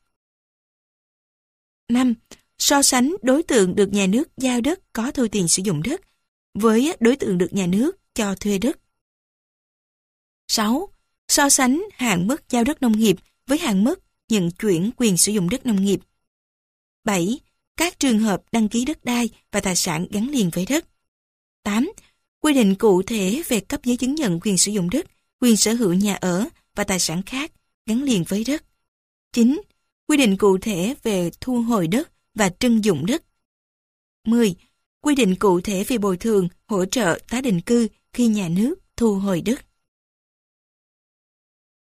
năm. So sánh đối tượng được nhà nước giao đất có thu tiền sử dụng đất với đối tượng được nhà nước cho thuê đất. sáu. So sánh hạn mức giao đất nông nghiệp với hạn mức nhận chuyển quyền sử dụng đất nông nghiệp. bảy. Các trường hợp đăng ký đất đai và tài sản gắn liền với đất. tám. Quy định cụ thể về cấp giấy chứng nhận quyền sử dụng đất, quyền sở hữu nhà ở và tài sản khác gắn liền với đất. chín. Quy định cụ thể về thu hồi đất và trưng dụng đất. mười. Quy định cụ thể về bồi thường, hỗ trợ tái định cư khi nhà nước thu hồi đất.